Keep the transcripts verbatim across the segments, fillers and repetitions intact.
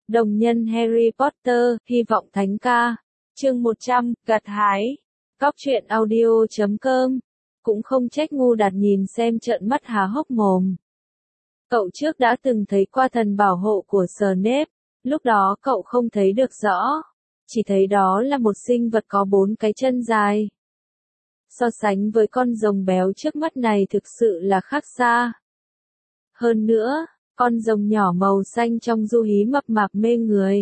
Đồng nhân Harry Potter, hy vọng thánh ca. Chương một trăm, gặt hái. Cóc truyện audio chấm com. Cũng không trách Ngu Đạt nhìn xem trợn mắt há hốc mồm. Cậu trước đã từng thấy qua thần bảo hộ của Snape, lúc đó cậu không thấy được rõ, chỉ thấy đó là một sinh vật có bốn cái chân dài. So sánh với con rồng béo trước mắt này thực sự là khác xa. Hơn nữa, con rồng nhỏ màu xanh trong du hí mập mạp mê người.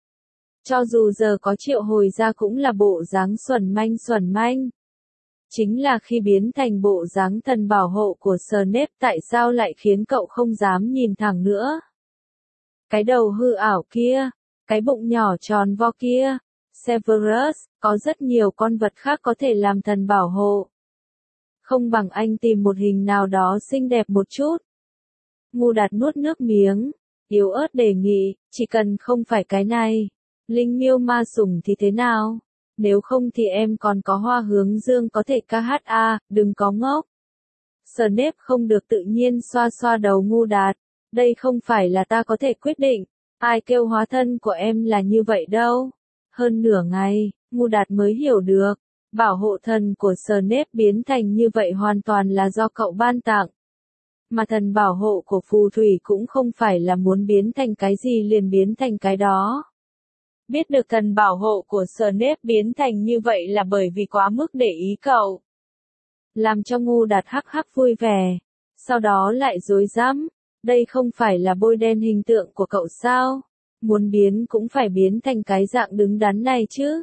Cho dù giờ có triệu hồi ra cũng là bộ dáng xuẩn manh xuẩn manh. Chính là khi biến thành bộ dáng thần bảo hộ của Snape tại sao lại khiến cậu không dám nhìn thẳng nữa. Cái đầu hư ảo kia, cái bụng nhỏ tròn vo kia, Severus, có rất nhiều con vật khác có thể làm thần bảo hộ. Không bằng anh tìm một hình nào đó xinh đẹp một chút. Ngu Đạt nuốt nước miếng, yếu ớt đề nghị, chỉ cần không phải cái này. Linh miêu ma sủng thì thế nào? Nếu không thì em còn có hoa hướng dương có thể ca hát à, đừng có ngốc. Snape không được tự nhiên xoa xoa đầu Ngu Đạt. Đây không phải là ta có thể quyết định. Ai kêu hóa thân của em là như vậy đâu. Hơn nửa ngày, Ngu Đạt mới hiểu được. Bảo hộ thần của Snape biến thành như vậy hoàn toàn là do cậu ban tặng. Mà thần bảo hộ của phù thủy cũng không phải là muốn biến thành cái gì liền biến thành cái đó. Biết được thần bảo hộ của Snape biến thành như vậy là bởi vì quá mức để ý cậu. Làm cho Ngu Đạt hắc hắc vui vẻ. Sau đó lại dối rắm. Đây không phải là bôi đen hình tượng của cậu sao? Muốn biến cũng phải biến thành cái dạng đứng đắn này chứ.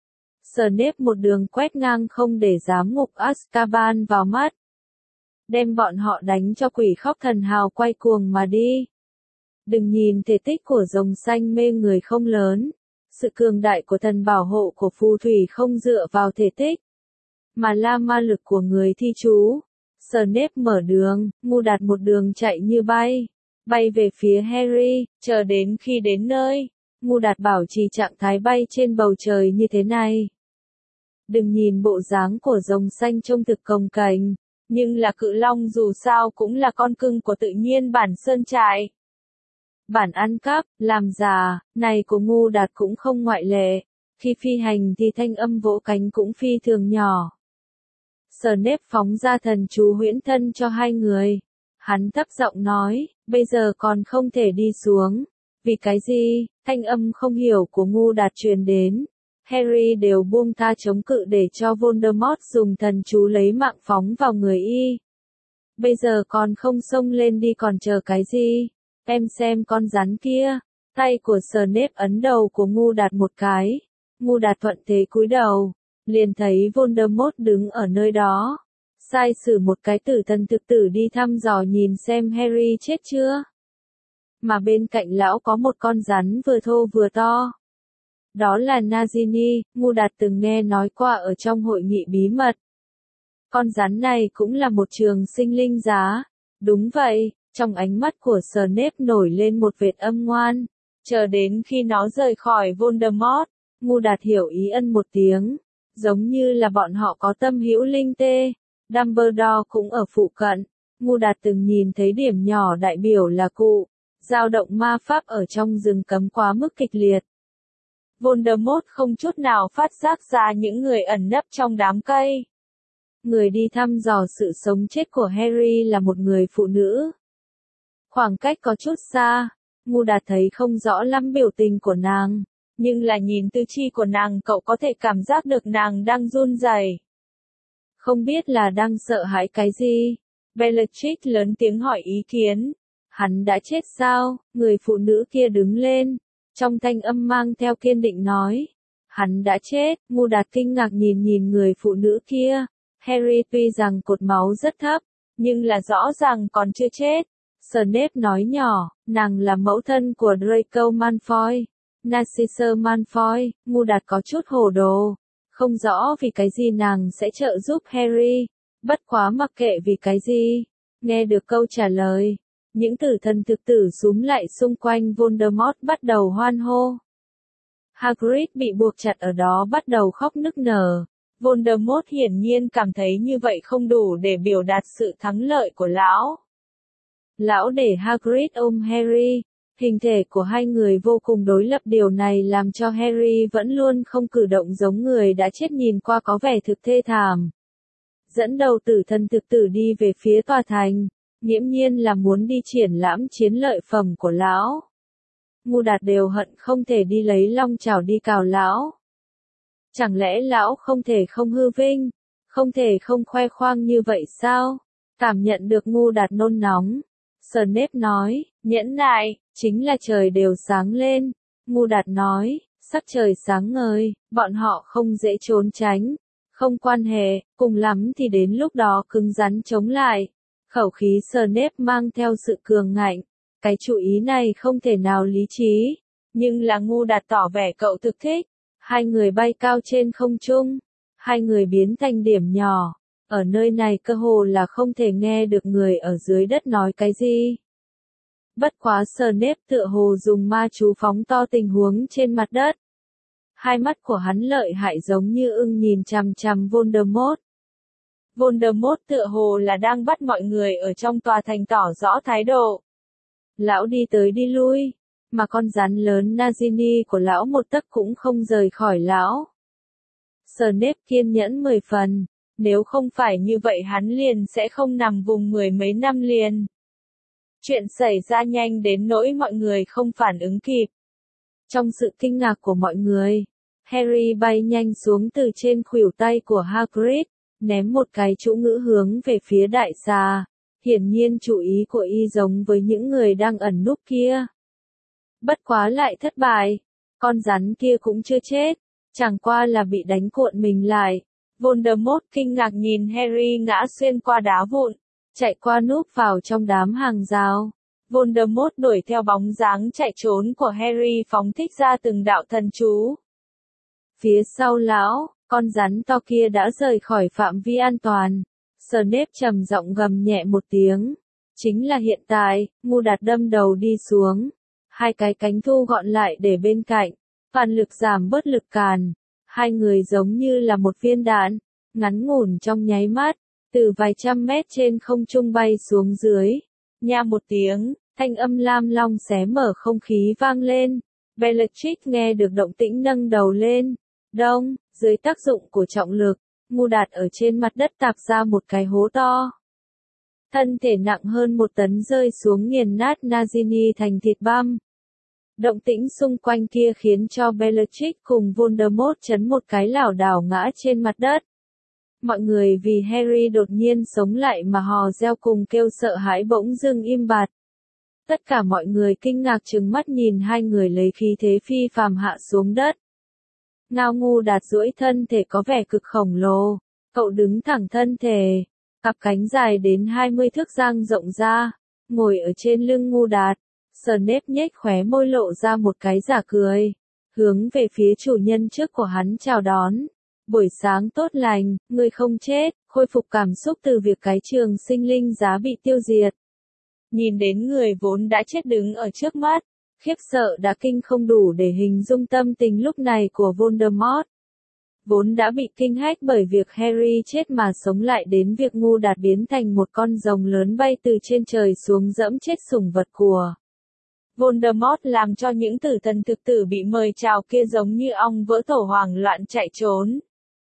Snape một đường quét ngang không để giám ngục Azkaban vào mắt. Đem bọn họ đánh cho quỷ khóc thần hào quay cuồng mà đi. Đừng nhìn thể tích của rồng xanh mê người không lớn. Sự cường đại của thần bảo hộ của phù thủy không dựa vào thể tích, mà là ma lực của người thi chú. Snape mở đường, Ngu Đạt một đường chạy như bay, bay về phía Harry, chờ đến khi đến nơi, Ngu Đạt bảo trì trạng thái bay trên bầu trời như thế này. Đừng nhìn bộ dáng của rồng xanh trông thực cồng kềnh, nhưng là cự long dù sao cũng là con cưng của tự nhiên bản sơn trại. Bản ăn cắp, làm già, này của Ngu Đạt cũng không ngoại lệ. Khi phi hành thì thanh âm vỗ cánh cũng phi thường nhỏ. Snape phóng ra thần chú huyễn thân cho hai người. Hắn thấp giọng nói, bây giờ còn không thể đi xuống. Vì cái gì? Thanh âm không hiểu của Ngu Đạt truyền đến. Harry đều buông tha chống cự để cho Voldemort dùng thần chú lấy mạng phóng vào người y. Bây giờ còn không xông lên đi còn chờ cái gì? Em xem con rắn kia. Tay của Snape ấn đầu của Ngu Đạt một cái. Ngu Đạt thuận thế cúi đầu. Liền thấy Voldemort đứng ở nơi đó. Sai sử một cái tử thần thực tử đi thăm dò nhìn xem Harry chết chưa. Mà bên cạnh lão có một con rắn vừa thô vừa to. Đó là Nagini, Ngu Đạt từng nghe nói qua ở trong hội nghị bí mật. Con rắn này cũng là một trường sinh linh giá. Đúng vậy. Trong ánh mắt của Snape nổi lên một vệt âm ngoan. Chờ đến khi nó rời khỏi Voldemort, Ngu Đạt hiểu ý ân một tiếng. Giống như là bọn họ có tâm hữu linh tê. Dumbledore cũng ở phụ cận. Ngu Đạt từng nhìn thấy điểm nhỏ đại biểu là cụ. Dao động ma pháp ở trong rừng cấm quá mức kịch liệt. Voldemort không chút nào phát giác ra những người ẩn nấp trong đám cây. Người đi thăm dò sự sống chết của Harry là một người phụ nữ. Khoảng cách có chút xa, Ngu Đạt thấy không rõ lắm biểu tình của nàng, nhưng là nhìn tư chi của nàng cậu có thể cảm giác được nàng đang run rẩy. Không biết là đang sợ hãi cái gì? Bellatrix lớn tiếng hỏi ý kiến. Hắn đã chết sao? Người phụ nữ kia đứng lên, trong thanh âm mang theo kiên định nói. Hắn đã chết. Ngu Đạt kinh ngạc nhìn nhìn người phụ nữ kia. Harry tuy rằng cột máu rất thấp, nhưng là rõ ràng còn chưa chết. Snape nói nhỏ, nàng là mẫu thân của Draco Malfoy, Narcissa Malfoy. Ngu Đạt có chút hồ đồ, không rõ vì cái gì nàng sẽ trợ giúp Harry, bất quá mặc kệ vì cái gì. Nghe được câu trả lời, những tử thần thực tử xúm lại xung quanh Voldemort bắt đầu hoan hô. Hagrid bị buộc chặt ở đó bắt đầu khóc nức nở. Voldemort hiển nhiên cảm thấy như vậy không đủ để biểu đạt sự thắng lợi của lão. Lão để Hagrid ôm Harry. Hình thể của hai người vô cùng đối lập, điều này làm cho Harry vẫn luôn không cử động giống người đã chết, nhìn qua có vẻ thực thê thảm. Dẫn đầu tử thần thực tử đi về phía tòa thành, nghiễm nhiên là muốn đi triển lãm chiến lợi phẩm của lão. Ngu Đạt đều hận không thể đi lấy long chảo đi cào lão. Chẳng lẽ lão không thể không hư vinh, không thể không khoe khoang như vậy sao? Cảm nhận được Ngu Đạt nôn nóng, Snape nói, nhẫn nại, chính là trời đều sáng lên. Ngu Đạt nói, sắc trời sáng ngời, bọn họ không dễ trốn tránh. Không quan hệ, cùng lắm thì đến lúc đó cứng rắn chống lại. Khẩu khí Snape mang theo sự cường ngạnh. Cái chủ ý này không thể nào lý trí. Nhưng là Ngu Đạt tỏ vẻ cậu thực thích. Hai người bay cao trên không trung. Hai người biến thành điểm nhỏ. Ở nơi này cơ hồ là không thể nghe được người ở dưới đất nói cái gì. Bất quá Snape tựa hồ dùng ma chú phóng to tình huống trên mặt đất. Hai mắt của hắn lợi hại giống như ưng nhìn chằm chằm Voldemort. Voldemort tựa hồ là đang bắt mọi người ở trong tòa thành tỏ rõ thái độ. Lão đi tới đi lui, mà con rắn lớn Nagini của lão một tấc cũng không rời khỏi lão. Snape kiên nhẫn mười phần, nếu không phải như vậy hắn liền sẽ không nằm vùng mười mấy năm liền. Chuyện xảy ra nhanh đến nỗi mọi người không phản ứng kịp. Trong sự kinh ngạc của mọi người, Harry bay nhanh xuống từ trên khuỷu tay của Hagrid, ném một cái chú ngữ hướng về phía đại xà. Hiển nhiên chủ ý của y giống với những người đang ẩn núp kia. Bất quá lại thất bại, con rắn kia cũng chưa chết, chẳng qua là bị đánh cuộn mình lại. Voldemort kinh ngạc nhìn Harry ngã xuyên qua đá vụn, chạy qua núp vào trong đám hàng rào. Voldemort đuổi theo bóng dáng chạy trốn của Harry phóng thích ra từng đạo thần chú. Phía sau lão, con rắn to kia đã rời khỏi phạm vi an toàn. Snape trầm giọng gầm nhẹ một tiếng. Chính là hiện tại, Ngu Đạt đâm đầu đi xuống. Hai cái cánh thu gọn lại để bên cạnh. Phản lực giảm bớt lực càn. Hai người giống như là một viên đạn, ngắn ngủn trong nháy mắt, từ vài trăm mét trên không trung bay xuống dưới. Nha một tiếng, thanh âm lam long xé mở không khí vang lên. Bellatrix nghe được động tĩnh nâng đầu lên. Đông, dưới tác dụng của trọng lực, Ngu Đạt ở trên mặt đất tạp ra một cái hố to. Thân thể nặng hơn một tấn rơi xuống nghiền nát Nagini thành thịt băm. Động tĩnh xung quanh kia khiến cho Bellatrix cùng Voldemort chấn một cái lảo đảo ngã trên mặt đất. Mọi người vì Harry đột nhiên sống lại mà hò reo cùng kêu sợ hãi bỗng dưng im bặt. Tất cả mọi người kinh ngạc trừng mắt nhìn hai người lấy khí thế phi phàm hạ xuống đất. Ngao Ngu Đạt duỗi thân thể có vẻ cực khổng lồ, cậu đứng thẳng thân thể, cặp cánh dài đến hai mươi thước dang rộng ra, ngồi ở trên lưng Ngu Đạt. Snape nhếch khóe môi lộ ra một cái giả cười, hướng về phía chủ nhân trước của hắn chào đón. Buổi sáng tốt lành, ngươi không chết, khôi phục cảm xúc từ việc cái trường sinh linh giá bị tiêu diệt. Nhìn đến người vốn đã chết đứng ở trước mắt, khiếp sợ đã kinh không đủ để hình dung tâm tình lúc này của Voldemort. Vốn đã bị kinh hách bởi việc Harry chết mà sống lại đến việc Ngu Đạt biến thành một con rồng lớn bay từ trên trời xuống dẫm chết sủng vật của Voldemort làm cho những tử thần thực tử bị mời chào kia giống như ong vỡ tổ hoảng loạn chạy trốn.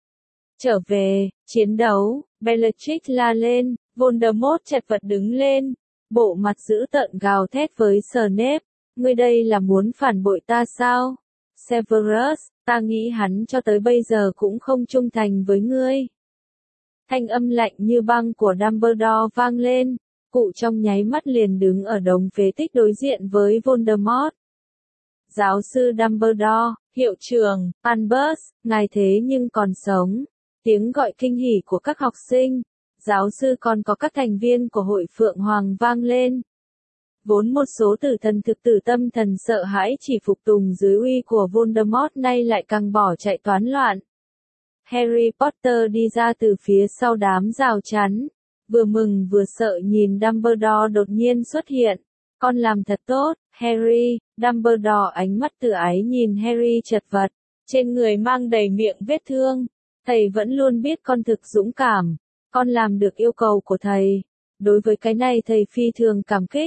Trở về, chiến đấu, Bellatrix la lên, Voldemort chật vật đứng lên, bộ mặt dữ tợn gào thét với Snape, ngươi đây là muốn phản bội ta sao? Severus, ta nghĩ hắn cho tới bây giờ cũng không trung thành với ngươi. Thanh âm lạnh như băng của Dumbledore vang lên, cụ trong nháy mắt liền đứng ở đống phế tích đối diện với Voldemort. Giáo sư Dumbledore, hiệu trưởng, Albus, ngài thế nhưng còn sống. Tiếng gọi kinh hỉ của các học sinh, giáo sư còn có các thành viên của hội Phượng Hoàng vang lên. Vốn một số tử thần thực tử tâm thần sợ hãi chỉ phục tùng dưới uy của Voldemort nay lại càng bỏ chạy toán loạn. Harry Potter đi ra từ phía sau đám rào chắn, vừa mừng vừa sợ nhìn Dumbledore đột nhiên xuất hiện. Con làm thật tốt, Harry. Dumbledore ánh mắt tự ái nhìn Harry chật vật, trên người mang đầy miệng vết thương. Thầy vẫn luôn biết con thực dũng cảm, con làm được yêu cầu của thầy. Đối với cái này thầy phi thường cảm kích.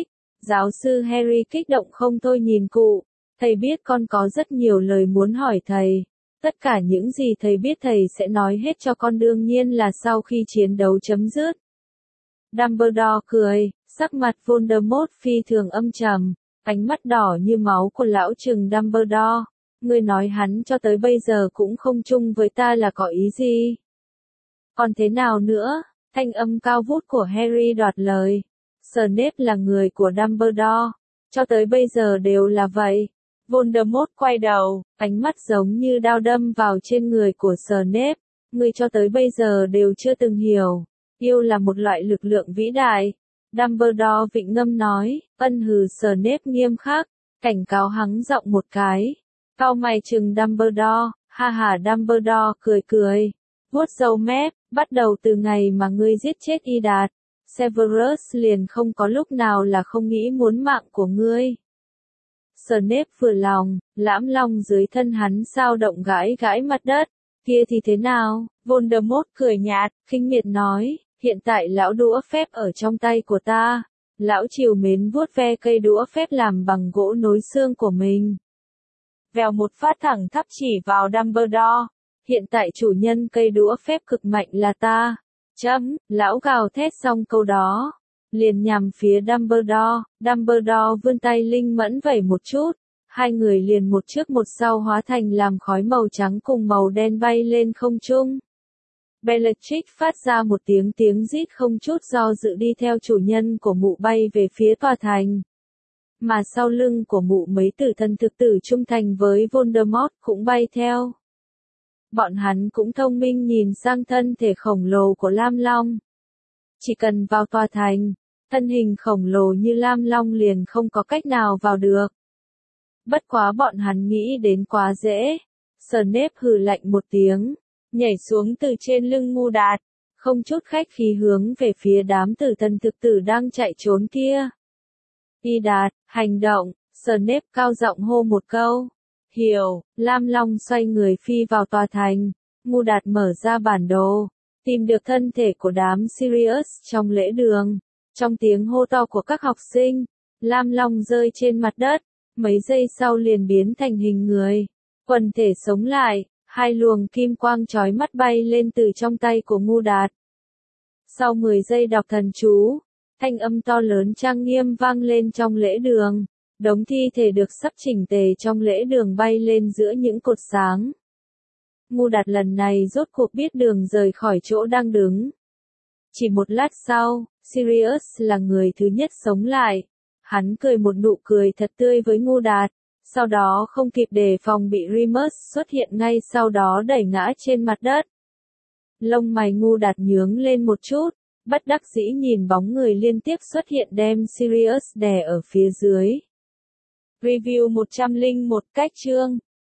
Giáo sư Harry kích động không thôi nhìn cụ. Thầy biết con có rất nhiều lời muốn hỏi thầy. Tất cả những gì thầy biết thầy sẽ nói hết cho con, đương nhiên là sau khi chiến đấu chấm dứt. Dumbledore cười, sắc mặt Voldemort phi thường âm trầm, ánh mắt đỏ như máu của lão trừng Dumbledore. Ngươi nói hắn cho tới bây giờ cũng không chung với ta là có ý gì? Còn thế nào nữa? Thanh âm cao vút của Harry đoạt lời. Snape là người của Dumbledore, cho tới bây giờ đều là vậy. Voldemort quay đầu, ánh mắt giống như đao đâm vào trên người của Snape. Ngươi cho tới bây giờ đều chưa từng hiểu, yêu là một loại lực lượng vĩ đại. Dumbledore vịnh ngâm nói, ân hừ. Snape nghiêm khắc, cảnh cáo hắn giọng một cái. Cau mày trừng Dumbledore, ha ha. Dumbledore cười cười, vuốt râu mép, bắt đầu từ ngày mà ngươi giết chết Y Đạt, Severus liền không có lúc nào là không nghĩ muốn mạng của ngươi. Snape vừa lòng, lãm long dưới thân hắn sao động gãi gãi mặt đất. Kia thì thế nào? Voldemort cười nhạt, khinh miệt nói, hiện tại lão đũa phép ở trong tay của ta. Lão trìu mến vuốt ve cây đũa phép làm bằng gỗ nối xương của mình. Vèo một phát thẳng thắp chỉ vào Dumbledore. Hiện tại chủ nhân cây đũa phép cực mạnh là ta. Chấm, lão gào thét xong câu đó, liền nhằm phía Dumbledore. Dumbledore vươn tay linh mẫn vẩy một chút, hai người liền một trước một sau hóa thành làm khói màu trắng cùng màu đen bay lên không trung. Bellatrix phát ra một tiếng tiếng rít không chút do dự đi theo chủ nhân của mụ bay về phía tòa thành. Mà sau lưng của mụ mấy tử thần thực tử trung thành với Voldemort cũng bay theo. Bọn hắn cũng thông minh nhìn sang thân thể khổng lồ của Lam Long. Chỉ cần vào tòa thành, thân hình khổng lồ như Lam Long liền không có cách nào vào được. Bất quá bọn hắn nghĩ đến quá dễ. Snape hừ lạnh một tiếng, nhảy xuống từ trên lưng Ngu Đạt, không chút khách khí hướng về phía đám tử thần thực tử đang chạy trốn kia. Y Đạt, hành động. Snape cao giọng hô một câu. Hiểu. Lam Long xoay người phi vào tòa thành. Ngu Đạt mở ra bản đồ, tìm được thân thể của đám Sirius trong lễ đường. Trong tiếng hô to của các học sinh, Lam Long rơi trên mặt đất, mấy giây sau liền biến thành hình người. Quần thể sống lại, hai luồng kim quang chói mắt bay lên từ trong tay của Ngu Đạt. Sau mười giây đọc thần chú, thanh âm to lớn trang nghiêm vang lên trong lễ đường. Đống thi thể được sắp chỉnh tề trong lễ đường bay lên giữa những cột sáng. Ngu Đạt lần này rốt cuộc biết đường rời khỏi chỗ đang đứng. Chỉ một lát sau, Sirius là người thứ nhất sống lại. Hắn cười một nụ cười thật tươi với Ngu Đạt, sau đó không kịp đề phòng bị Remus xuất hiện ngay sau đó đẩy ngã trên mặt đất. Lông mày Ngu Đạt nhướng lên một chút, bất đắc dĩ nhìn bóng người liên tiếp xuất hiện đem Sirius đè ở phía dưới. Review một trăm lẻ một cách chương.